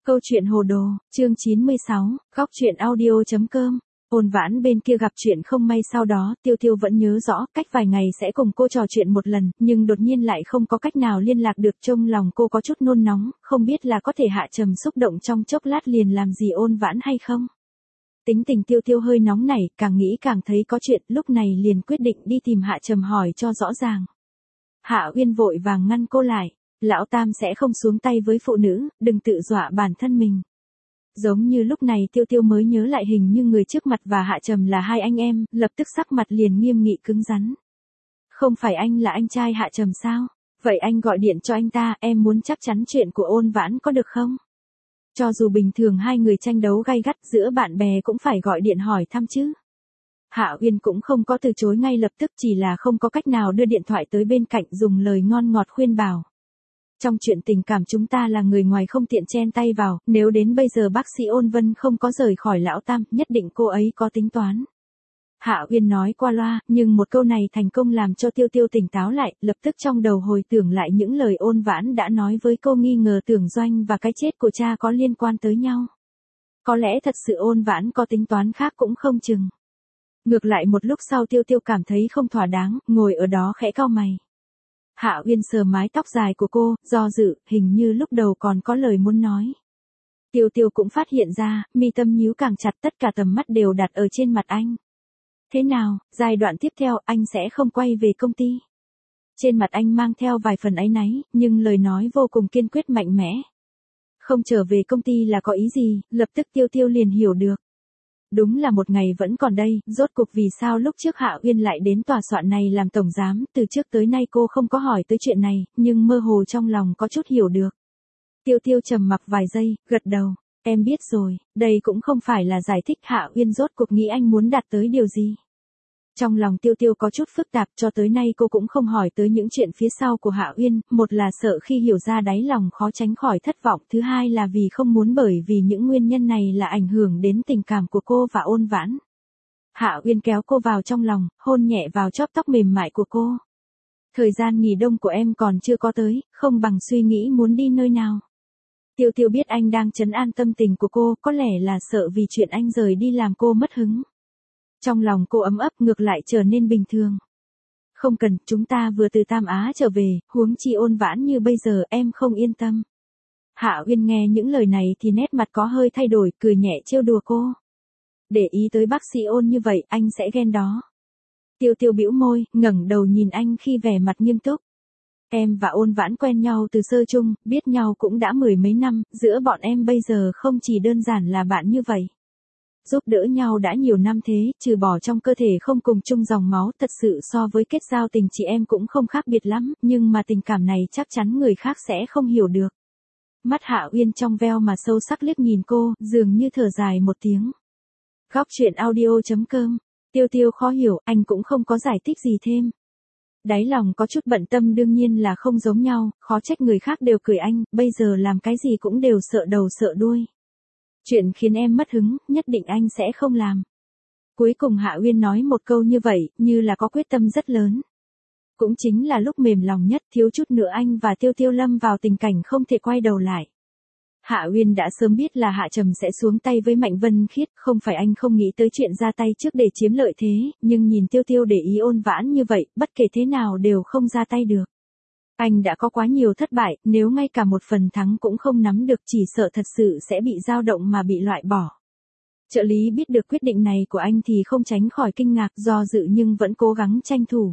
Câu chuyện hồ đồ, chương 96, góc truyện audio.com. Ôn Vãn bên kia gặp chuyện không may sau đó, Tiêu Tiêu vẫn nhớ rõ, cách vài ngày sẽ cùng cô trò chuyện một lần, nhưng đột nhiên lại không có cách nào liên lạc được, trong lòng cô có chút nôn nóng, không biết là có thể hạ trầm xúc động trong chốc lát liền làm gì Ôn Vãn hay không. Tính tình Tiêu Tiêu hơi nóng nảy, càng nghĩ càng thấy có chuyện, lúc này liền quyết định đi tìm Hạ Trầm hỏi cho rõ ràng. Hạ Uyên vội vàng ngăn cô lại. Lão Tam sẽ không xuống tay với phụ nữ, đừng tự dọa bản thân mình. Giống như lúc này Tiêu Tiêu mới nhớ lại hình như người trước mặt và Hạ Trầm là hai anh em, lập tức sắc mặt liền nghiêm nghị cứng rắn. Không phải anh là anh trai Hạ Trầm sao? Vậy anh gọi điện cho anh ta, em muốn chắc chắn chuyện của Ôn Vãn có được không? Cho dù bình thường hai người tranh đấu gay gắt giữa bạn bè cũng phải gọi điện hỏi thăm chứ. Hạ Uyên cũng không có từ chối ngay lập tức, chỉ là không có cách nào đưa điện thoại tới bên cạnh dùng lời ngon ngọt khuyên bảo. Trong chuyện tình cảm chúng ta là người ngoài không tiện chen tay vào, nếu đến bây giờ bác sĩ Ôn Vân không có rời khỏi Lão Tam, nhất định cô ấy có tính toán. Hạ Uyên nói qua loa, nhưng một câu này thành công làm cho Tiêu Tiêu tỉnh táo lại, lập tức trong đầu hồi tưởng lại những lời Ôn Vãn đã nói với cô, nghi ngờ Tưởng Doanh và cái chết của cha có liên quan tới nhau. Có lẽ thật sự Ôn Vãn có tính toán khác cũng không chừng. Ngược lại một lúc sau Tiêu Tiêu cảm thấy không thỏa đáng, ngồi ở đó khẽ cau mày. Hạ Uyên sờ mái tóc dài của cô, do dự, hình như lúc đầu còn có lời muốn nói. Tiêu Tiêu cũng phát hiện ra, mi tâm nhíu càng chặt, tất cả tầm mắt đều đặt ở trên mặt anh. Thế nào, giai đoạn tiếp theo anh sẽ không quay về công ty? Trên mặt anh mang theo vài phần áy náy, nhưng lời nói vô cùng kiên quyết mạnh mẽ. Không trở về công ty là có ý gì, lập tức Tiêu Tiêu liền hiểu được. Đúng là một ngày vẫn còn đây, rốt cuộc vì sao lúc trước Hạ Uyên lại đến tòa soạn này làm tổng giám, từ trước tới nay cô không có hỏi tới chuyện này, nhưng mơ hồ trong lòng có chút hiểu được. Tiêu Tiêu trầm mặc vài giây, gật đầu, em biết rồi, đây cũng không phải là giải thích Hạ Uyên rốt cuộc nghĩ anh muốn đạt tới điều gì. Trong lòng Tiêu Tiêu có chút phức tạp, cho tới nay cô cũng không hỏi tới những chuyện phía sau của Hạ Uyên, một là sợ khi hiểu ra đáy lòng khó tránh khỏi thất vọng, thứ hai là vì không muốn bởi vì những nguyên nhân này là ảnh hưởng đến tình cảm của cô và Ôn Vãn. Hạ Uyên kéo cô vào trong lòng, hôn nhẹ vào chóp tóc mềm mại của cô. Thời gian nghỉ đông của em còn chưa có tới, không bằng suy nghĩ muốn đi nơi nào. Tiêu Tiêu biết anh đang trấn an tâm tình của cô, có lẽ là sợ vì chuyện anh rời đi làm cô mất hứng. Trong lòng cô ấm ấp, ngược lại trở nên bình thường. Không cần, chúng ta vừa từ Tam Á trở về, huống chi Ôn Vãn như bây giờ, em không yên tâm. Hạ Uyên nghe những lời này thì nét mặt có hơi thay đổi, cười nhẹ trêu đùa cô. Để ý tới bác sĩ Ôn như vậy, anh sẽ ghen đó. Tiêu Tiêu bĩu môi, ngẩng đầu nhìn anh khi vẻ mặt nghiêm túc. Em và Ôn Vãn quen nhau từ sơ chung, biết nhau cũng đã 10 mấy năm, giữa bọn em bây giờ không chỉ đơn giản là bạn như vậy. Giúp đỡ nhau đã nhiều năm thế, trừ bỏ trong cơ thể không cùng chung dòng máu, thật sự so với kết giao tình chị em cũng không khác biệt lắm, nhưng mà tình cảm này chắc chắn người khác sẽ không hiểu được. Mắt Hạ Uyên trong veo mà sâu sắc liếc nhìn cô, dường như thở dài một tiếng. Góc truyện audio.com. Tiêu Tiêu khó hiểu, anh cũng không có giải thích gì thêm. Đáy lòng có chút bận tâm, đương nhiên là không giống nhau, khó trách người khác đều cười anh, bây giờ làm cái gì cũng đều sợ đầu sợ đuôi. Chuyện khiến em mất hứng, nhất định anh sẽ không làm. Cuối cùng Hạ Uyên nói một câu như vậy, như là có quyết tâm rất lớn. Cũng chính là lúc mềm lòng nhất, thiếu chút nữa anh và Tiêu Tiêu lâm vào tình cảnh không thể quay đầu lại. Hạ Uyên đã sớm biết là Hạ Trầm sẽ xuống tay với Mạnh Vân Khiết, không phải anh không nghĩ tới chuyện ra tay trước để chiếm lợi thế, nhưng nhìn Tiêu Tiêu để ý Ôn Vãn như vậy, bất kể thế nào đều không ra tay được. Anh đã có quá nhiều thất bại, nếu ngay cả một phần thắng cũng không nắm được, chỉ sợ thật sự sẽ bị dao động mà bị loại bỏ. Trợ lý biết được quyết định này của anh thì không tránh khỏi kinh ngạc, do dự nhưng vẫn cố gắng tranh thủ.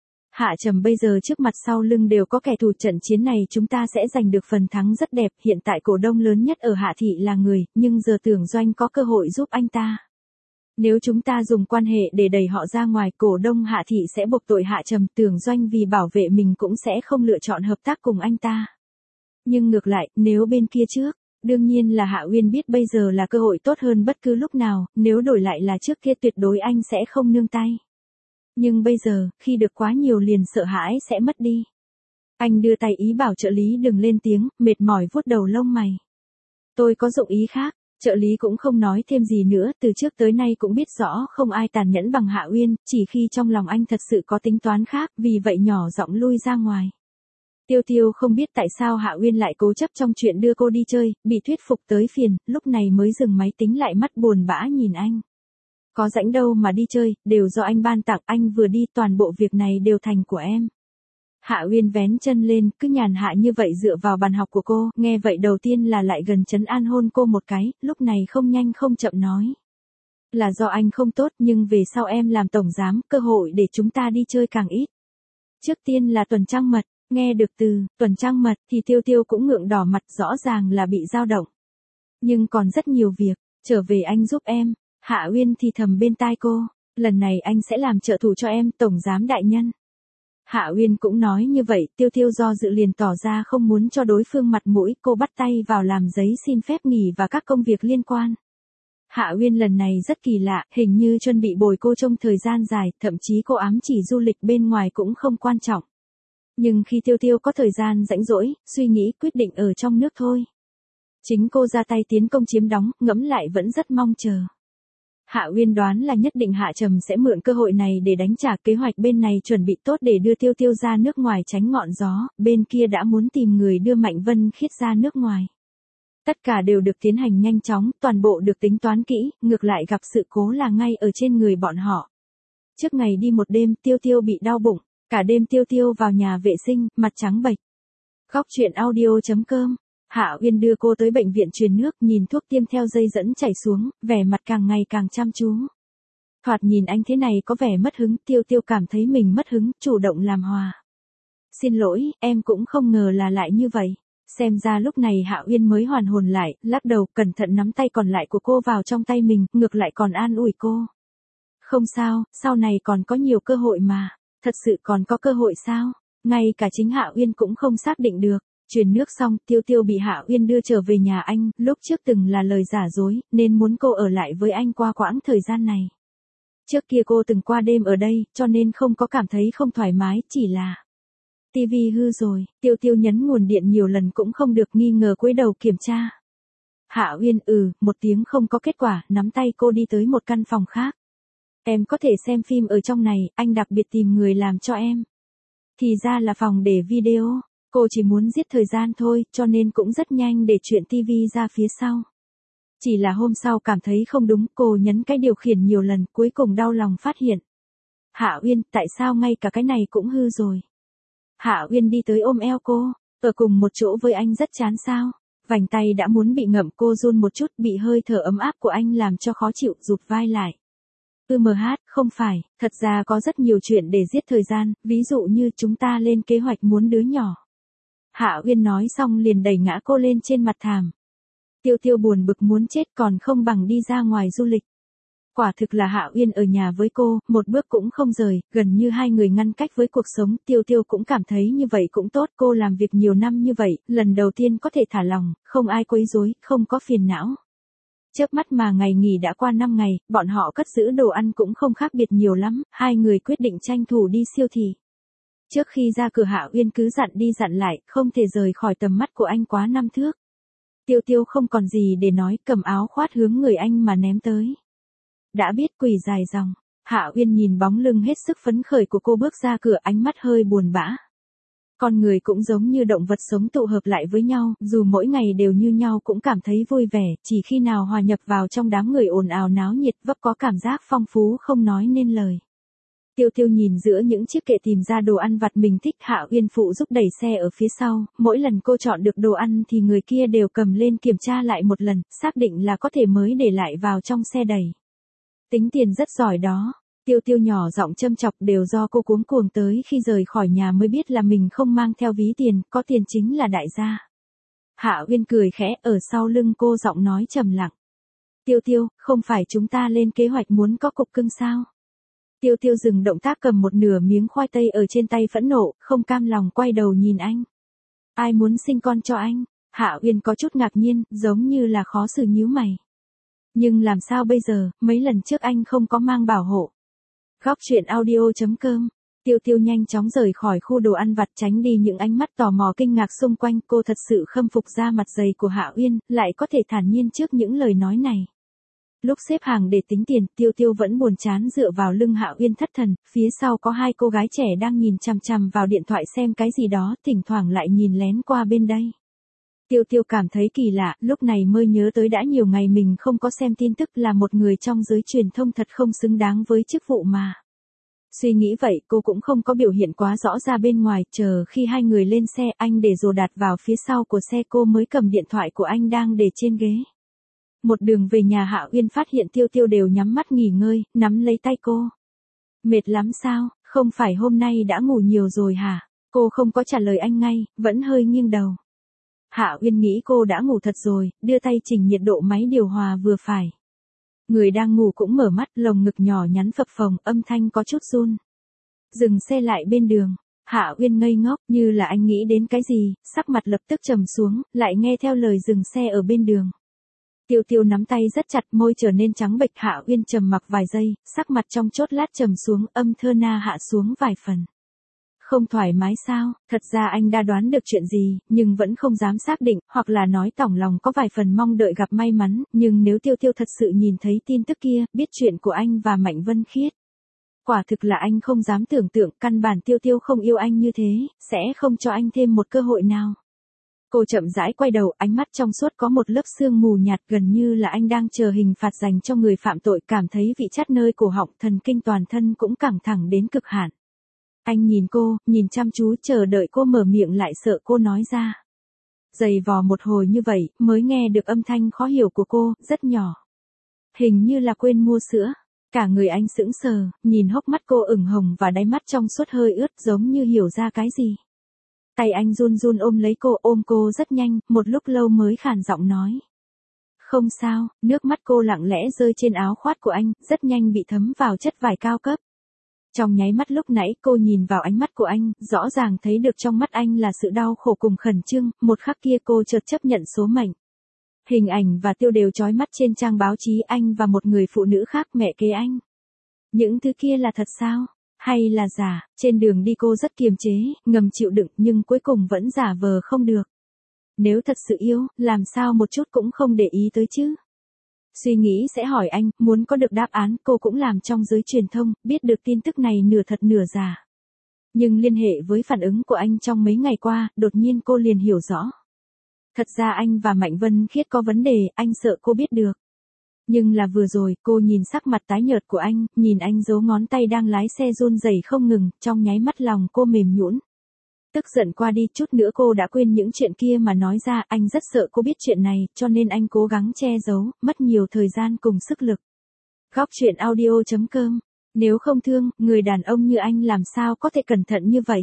Hạ Trầm bây giờ trước mặt sau lưng đều có kẻ thù, trận chiến này chúng ta sẽ giành được phần thắng rất đẹp, hiện tại cổ đông lớn nhất ở Hạ Thị là người, nhưng giờ Tưởng Doanh có cơ hội giúp anh ta. Nếu chúng ta dùng quan hệ để đẩy họ ra ngoài, cổ đông Hạ Thị sẽ buộc tội Hạ Trầm, Tưởng Doanh vì bảo vệ mình cũng sẽ không lựa chọn hợp tác cùng anh ta. Nhưng ngược lại, nếu bên kia trước, đương nhiên là Hạ Uyên biết bây giờ là cơ hội tốt hơn bất cứ lúc nào, nếu đổi lại là trước kia tuyệt đối anh sẽ không nương tay. Nhưng bây giờ, khi được quá nhiều liền sợ hãi sẽ mất đi. Anh đưa tay ý bảo trợ lý đừng lên tiếng, mệt mỏi vuốt đầu lông mày. Tôi có dụng ý khác. Trợ lý cũng không nói thêm gì nữa, từ trước tới nay cũng biết rõ không ai tàn nhẫn bằng Hạ Uyên, chỉ khi trong lòng anh thật sự có tính toán khác, vì vậy nhỏ giọng lui ra ngoài. Tiêu Tiêu không biết tại sao Hạ Uyên lại cố chấp trong chuyện đưa cô đi chơi, bị thuyết phục tới phiền, lúc này mới dừng máy tính lại mắt buồn bã nhìn anh. Có rảnh đâu mà đi chơi, đều do anh ban tặng, anh vừa đi toàn bộ việc này đều thành của em. Hạ Uyên vén chân lên, cứ nhàn hạ như vậy dựa vào bàn học của cô, nghe vậy đầu tiên là lại gần trấn an hôn cô một cái, lúc này không nhanh không chậm nói. Là do anh không tốt nhưng về sau em làm tổng giám, cơ hội để chúng ta đi chơi càng ít. Trước tiên là tuần trăng mật, nghe được từ tuần trăng mật thì Tiêu Tiêu cũng ngượng đỏ mặt, rõ ràng là bị dao động. Nhưng còn rất nhiều việc, trở về anh giúp em. Hạ Uyên thì thầm bên tai cô, lần này anh sẽ làm trợ thủ cho em, tổng giám đại nhân. Hạ Uyên cũng nói như vậy, Tiêu Tiêu do dự liền tỏ ra không muốn cho đối phương mặt mũi, cô bắt tay vào làm giấy xin phép nghỉ và các công việc liên quan. Hạ Uyên lần này rất kỳ lạ, hình như chuẩn bị bồi cô trong thời gian dài, thậm chí cô ám chỉ du lịch bên ngoài cũng không quan trọng. Nhưng khi Tiêu Tiêu có thời gian rảnh rỗi, suy nghĩ quyết định ở trong nước thôi. Chính cô ra tay tiến công chiếm đóng, ngẫm lại vẫn rất mong chờ. Hạ Uyên đoán là nhất định Hạ Trầm sẽ mượn cơ hội này để đánh trả, kế hoạch bên này chuẩn bị tốt để đưa Tiêu Tiêu ra nước ngoài tránh ngọn gió, bên kia đã muốn tìm người đưa Mạnh Vân Khiết ra nước ngoài. Tất cả đều được tiến hành nhanh chóng, toàn bộ được tính toán kỹ, ngược lại gặp sự cố là ngay ở trên người bọn họ. Trước ngày đi một đêm, Tiêu Tiêu bị đau bụng, cả đêm Tiêu Tiêu vào nhà vệ sinh, mặt trắng bệch. Góc truyện audio.com. Hạ Uyên đưa cô tới bệnh viện truyền nước, nhìn thuốc tiêm theo dây dẫn chảy xuống, vẻ mặt càng ngày càng chăm chú. Thoạt nhìn anh thế này có vẻ mất hứng, Tiêu Tiêu cảm thấy mình mất hứng, chủ động làm hòa. Xin lỗi, em cũng không ngờ là lại như vậy. Xem ra lúc này Hạ Uyên mới hoàn hồn lại, lắc đầu, cẩn thận nắm tay còn lại của cô vào trong tay mình, ngược lại còn an ủi cô. Không sao, sau này còn có nhiều cơ hội mà. Thật sự còn có cơ hội sao? Ngay cả chính Hạ Uyên cũng không xác định được. Truyền nước xong, Tiêu Tiêu bị Hạ Uyên đưa trở về nhà anh, lúc trước từng là lời giả dối, nên muốn cô ở lại với anh qua quãng thời gian này. Trước kia cô từng qua đêm ở đây, cho nên không có cảm thấy không thoải mái, chỉ là tivi hư rồi, Tiêu Tiêu nhấn nguồn điện nhiều lần cũng không được, nghi ngờ cúi đầu kiểm tra. Hạ Uyên một tiếng không có kết quả, nắm tay cô đi tới một căn phòng khác. Em có thể xem phim ở trong này, anh đặc biệt tìm người làm cho em. Thì ra là phòng để video. Cô chỉ muốn giết thời gian thôi, cho nên cũng rất nhanh để chuyện tivi ra phía sau. Chỉ là hôm sau cảm thấy không đúng, cô nhấn cái điều khiển nhiều lần, cuối cùng đau lòng phát hiện. Hạ Uyên, tại sao ngay cả cái này cũng hư rồi? Hạ Uyên đi tới ôm eo cô, ở cùng một chỗ với anh rất chán sao? Vành tay đã muốn bị ngậm, cô run một chút, bị hơi thở ấm áp của anh làm cho khó chịu, rụt vai lại. Không phải, thật ra có rất nhiều chuyện để giết thời gian, ví dụ như chúng ta lên kế hoạch muốn đứa nhỏ. Hạ Uyên nói xong liền đẩy ngã cô lên trên mặt thảm. Tiêu Tiêu buồn bực muốn chết, còn không bằng đi ra ngoài du lịch. Quả thực là Hạ Uyên ở nhà với cô, một bước cũng không rời, gần như hai người ngăn cách với cuộc sống, Tiêu Tiêu cũng cảm thấy như vậy cũng tốt, cô làm việc nhiều năm như vậy, lần đầu tiên có thể thả lòng, không ai quấy rối, không có phiền não. Chớp mắt mà ngày nghỉ đã qua 5 ngày, bọn họ cất giữ đồ ăn cũng không khác biệt nhiều lắm, hai người quyết định tranh thủ đi siêu thị. Trước khi ra cửa Hạ Uyên cứ dặn đi dặn lại, không thể rời khỏi tầm mắt của anh quá 5 thước. Tiêu Tiêu không còn gì để nói, cầm áo khoác hướng người anh mà ném tới. Đã biết quỳ dài dòng, Hạ Uyên nhìn bóng lưng hết sức phấn khởi của cô bước ra cửa, ánh mắt hơi buồn bã. Con người cũng giống như động vật sống tụ hợp lại với nhau, dù mỗi ngày đều như nhau cũng cảm thấy vui vẻ, chỉ khi nào hòa nhập vào trong đám người ồn ào náo nhiệt vấp có cảm giác phong phú không nói nên lời. Tiêu Tiêu nhìn giữa những chiếc kệ tìm ra đồ ăn vặt mình thích, Hạ Uyên phụ giúp đẩy xe ở phía sau, mỗi lần cô chọn được đồ ăn thì người kia đều cầm lên kiểm tra lại một lần, xác định là có thể mới để lại vào trong xe đẩy. Tính tiền rất giỏi đó. Tiêu Tiêu nhỏ giọng châm chọc, đều do cô cuống cuồng tới khi rời khỏi nhà mới biết là mình không mang theo ví tiền, có tiền chính là đại gia. Hạ Uyên cười khẽ, ở sau lưng cô giọng nói trầm lặng. Tiêu Tiêu, không phải chúng ta lên kế hoạch muốn có cục cưng sao? Tiêu Tiêu dừng động tác cầm một nửa miếng khoai tây ở trên tay phẫn nộ, không cam lòng quay đầu nhìn anh. Ai muốn sinh con cho anh? Hạ Uyên có chút ngạc nhiên, giống như là khó xử nhíu mày. Nhưng làm sao bây giờ, mấy lần trước anh không có mang bảo hộ. Góc truyện audio.com. Tiêu Tiêu nhanh chóng rời khỏi khu đồ ăn vặt, tránh đi những ánh mắt tò mò kinh ngạc xung quanh, cô thật sự khâm phục da mặt dày của Hạ Uyên, lại có thể thản nhiên trước những lời nói này. Lúc xếp hàng để tính tiền, Tiêu Tiêu vẫn buồn chán dựa vào lưng Hạ Uyên thất thần, phía sau có hai cô gái trẻ đang nhìn chằm chằm vào điện thoại xem cái gì đó, thỉnh thoảng lại nhìn lén qua bên đây. Tiêu Tiêu cảm thấy kỳ lạ, lúc này mới nhớ tới đã nhiều ngày mình không có xem tin tức, là một người trong giới truyền thông thật không xứng đáng với chức vụ mà. Suy nghĩ vậy, cô cũng không có biểu hiện quá rõ ra bên ngoài, chờ khi hai người lên xe, anh để đồ đặt vào phía sau của xe, cô mới cầm điện thoại của anh đang để trên ghế. Một đường về nhà, Hạ Uyên phát hiện Tiêu Tiêu đều nhắm mắt nghỉ ngơi, nắm lấy tay cô. Mệt lắm sao, không phải hôm nay đã ngủ nhiều rồi hả? Cô không có trả lời anh ngay, vẫn hơi nghiêng đầu. Hạ Uyên nghĩ cô đã ngủ thật rồi, đưa tay chỉnh nhiệt độ máy điều hòa vừa phải. Người đang ngủ cũng mở mắt, lồng ngực nhỏ nhắn phập phồng, âm thanh có chút run. Dừng xe lại bên đường, Hạ Uyên ngây ngốc, như là anh nghĩ đến cái gì, sắc mặt lập tức trầm xuống, lại nghe theo lời dừng xe ở bên đường. Tiêu Tiêu nắm tay rất chặt, môi trở nên trắng bệch. Hạ Uyên trầm mặc vài giây, sắc mặt trong chốc lát trầm xuống, âm thơ na hạ xuống vài phần. Không thoải mái sao? Thật ra anh đã đoán được chuyện gì, nhưng vẫn không dám xác định, hoặc là nói tỏng lòng có vài phần mong đợi gặp may mắn, nhưng nếu Tiêu Tiêu thật sự nhìn thấy tin tức kia, biết chuyện của anh và Mạnh Vân Khiết. Quả thực là anh không dám tưởng tượng, căn bản Tiêu Tiêu không yêu anh như thế, sẽ không cho anh thêm một cơ hội nào. Cô chậm rãi quay đầu, ánh mắt trong suốt có một lớp sương mù nhạt, gần như là anh đang chờ hình phạt dành cho người phạm tội, cảm thấy vị chát nơi cổ họng, thần kinh toàn thân cũng căng thẳng đến cực hạn. Anh nhìn cô, nhìn chăm chú, chờ đợi cô mở miệng, lại sợ cô nói ra. Giày vò một hồi như vậy, mới nghe được âm thanh khó hiểu của cô, rất nhỏ. Hình như là quên mua sữa. Cả người anh sững sờ, nhìn hốc mắt cô ửng hồng và đáy mắt trong suốt hơi ướt, giống như hiểu ra cái gì. Tay anh run run ôm lấy cô, ôm cô rất nhanh, một lúc lâu mới khàn giọng nói. Không sao, nước mắt cô lặng lẽ rơi trên áo khoác của anh, rất nhanh bị thấm vào chất vải cao cấp. Trong nháy mắt lúc nãy cô nhìn vào ánh mắt của anh, rõ ràng thấy được trong mắt anh là sự đau khổ cùng khẩn trương, một khắc kia cô chợt chấp nhận số mệnh. Hình ảnh và tiêu đều chói mắt trên trang báo chí, anh và một người phụ nữ khác, mẹ kế anh. Những thứ kia là thật sao? Hay là giả? Trên đường đi cô rất kiềm chế, ngầm chịu đựng, nhưng cuối cùng vẫn giả vờ không được. Nếu thật sự yêu, làm sao một chút cũng không để ý tới chứ? Suy nghĩ sẽ hỏi anh, muốn có được đáp án, cô cũng làm trong giới truyền thông, biết được tin tức này nửa thật nửa giả. Nhưng liên hệ với phản ứng của anh trong mấy ngày qua, đột nhiên cô liền hiểu rõ. Thật ra anh và Mạnh Vân Khiết có vấn đề, anh sợ cô biết được. Nhưng là vừa rồi, cô nhìn sắc mặt tái nhợt của anh, nhìn anh giấu ngón tay đang lái xe run rẩy không ngừng, trong nháy mắt lòng cô mềm nhũn. Tức giận qua đi, chút nữa cô đã quên những chuyện kia mà nói ra, anh rất sợ cô biết chuyện này, cho nên anh cố gắng che giấu, mất nhiều thời gian cùng sức lực. Góc truyện audio.com. Nếu không thương, người đàn ông như anh làm sao có thể cẩn thận như vậy?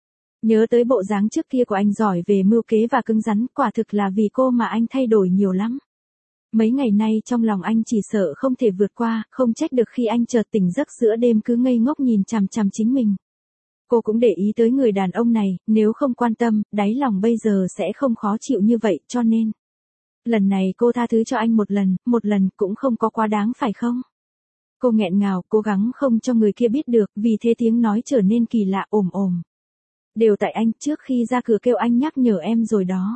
Nhớ tới bộ dáng trước kia của anh giỏi về mưu kế và cứng rắn, quả thực là vì cô mà anh thay đổi nhiều lắm. Mấy ngày nay trong lòng anh chỉ sợ không thể vượt qua, không trách được khi anh chợt tỉnh giấc giữa đêm cứ ngây ngốc nhìn chằm chằm chính mình. Cô cũng để ý tới người đàn ông này, nếu không quan tâm, đáy lòng bây giờ sẽ không khó chịu như vậy, cho nên. Lần này cô tha thứ cho anh một lần cũng không có quá đáng phải không? Cô nghẹn ngào, cố gắng không cho người kia biết được, vì thế tiếng nói trở nên kỳ lạ, ồm ồm. Đều tại anh, trước khi ra cửa kêu anh nhắc nhở em rồi đó.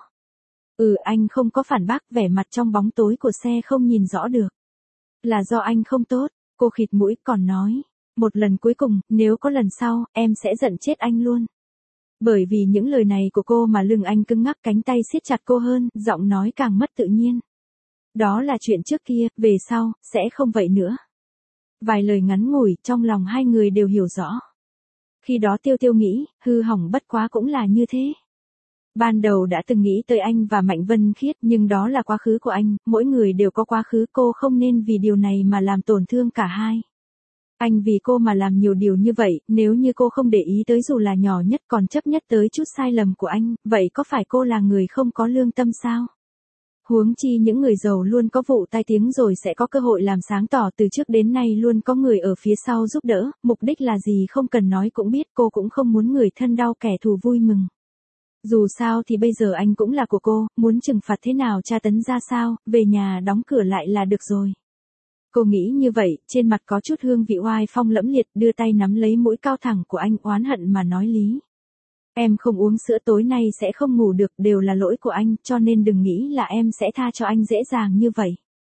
Anh không có phản bác, vẻ mặt trong bóng tối của xe không nhìn rõ được. Là do anh không tốt, cô khịt mũi, còn nói. Một lần cuối cùng, nếu có lần sau, em sẽ giận chết anh luôn. Bởi vì những lời này của cô mà lưng anh cứng ngắc, cánh tay siết chặt cô hơn, giọng nói càng mất tự nhiên. Đó là chuyện trước kia, về sau, sẽ không vậy nữa. Vài lời ngắn ngủi, trong lòng hai người đều hiểu rõ. Khi đó Tiêu Tiêu nghĩ, hư hỏng bất quá cũng là như thế. Ban đầu đã từng nghĩ tới anh và Mạnh Vân Khiết, nhưng đó là quá khứ của anh, mỗi người đều có quá khứ, cô không nên vì điều này mà làm tổn thương cả hai. Anh vì cô mà làm nhiều điều như vậy, nếu như cô không để ý tới dù là nhỏ nhất, còn chấp nhất tới chút sai lầm của anh, vậy có phải cô là người không có lương tâm sao? Huống chi những người giàu luôn có vụ tai tiếng rồi sẽ có cơ hội làm sáng tỏ, từ trước đến nay luôn có người ở phía sau giúp đỡ, mục đích là gì không cần nói cũng biết, cô cũng không muốn người thân đau kẻ thù vui mừng. Dù sao thì bây giờ anh cũng là của cô, muốn trừng phạt thế nào, tra tấn ra sao, về nhà đóng cửa lại là được rồi. Cô nghĩ như vậy, trên mặt có chút hương vị oai phong lẫm liệt, đưa tay nắm lấy mũi cao thẳng của anh, oán hận mà nói lý. Em không uống sữa tối nay sẽ không ngủ được, đều là lỗi của anh, cho nên đừng nghĩ là em sẽ tha cho anh dễ dàng như vậy.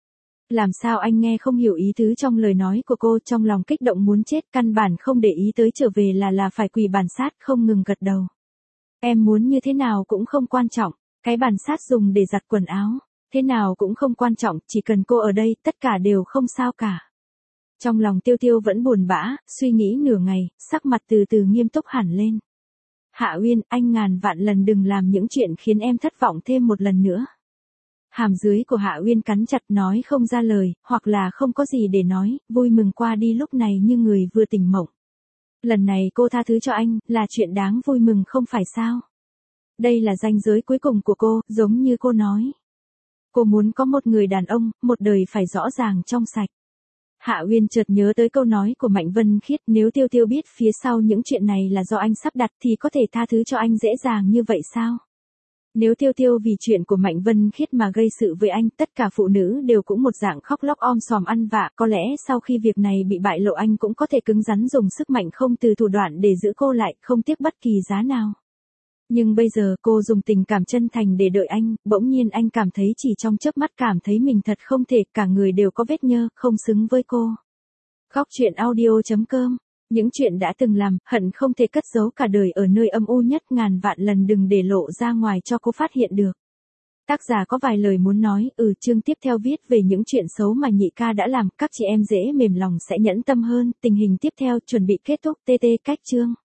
Làm sao anh nghe không hiểu ý tứ trong lời nói của cô, trong lòng kích động muốn chết, căn bản không để ý tới trở về là phải quỳ bàn sát, không ngừng gật đầu. Em muốn như thế nào cũng không quan trọng, cái bàn sát dùng để giặt quần áo, thế nào cũng không quan trọng, chỉ cần cô ở đây, tất cả đều không sao cả. Trong lòng Tiêu Tiêu vẫn buồn bã, suy nghĩ nửa ngày, sắc mặt từ từ nghiêm túc hẳn lên. Hạ Uyên, anh ngàn vạn lần đừng làm những chuyện khiến em thất vọng thêm một lần nữa. Hàm dưới của Hạ Uyên cắn chặt nói không ra lời, hoặc là không có gì để nói, vui mừng qua đi lúc này như người vừa tỉnh mộng. Lần này cô tha thứ cho anh, là chuyện đáng vui mừng không phải sao? Đây là ranh giới cuối cùng của cô, giống như cô nói. Cô muốn có một người đàn ông, một đời phải rõ ràng trong sạch. Hạ Uyên chợt nhớ tới câu nói của Mạnh Vân Khiết, nếu Tiêu Tiêu biết phía sau những chuyện này là do anh sắp đặt thì có thể tha thứ cho anh dễ dàng như vậy sao? Nếu Tiêu Tiêu vì chuyện của Mạnh Vân Khiết mà gây sự với anh, tất cả phụ nữ đều cũng một dạng khóc lóc om sòm ăn vạ, có lẽ sau khi việc này bị bại lộ anh cũng có thể cứng rắn dùng sức mạnh không từ thủ đoạn để giữ cô lại, không tiếc bất kỳ giá nào. Nhưng bây giờ cô dùng tình cảm chân thành để đợi anh, bỗng nhiên anh cảm thấy chỉ trong chớp mắt cảm thấy mình thật không thể, cả người đều có vết nhơ, không xứng với cô. Góc truyện audio.com. Những chuyện đã từng làm, hận không thể cất giấu cả đời ở nơi âm u nhất, ngàn vạn lần đừng để lộ ra ngoài cho cô phát hiện được. Tác giả có vài lời muốn nói, chương tiếp theo viết về những chuyện xấu mà nhị ca đã làm, các chị em dễ mềm lòng sẽ nhẫn tâm hơn, tình hình tiếp theo chuẩn bị kết thúc, TT cách chương.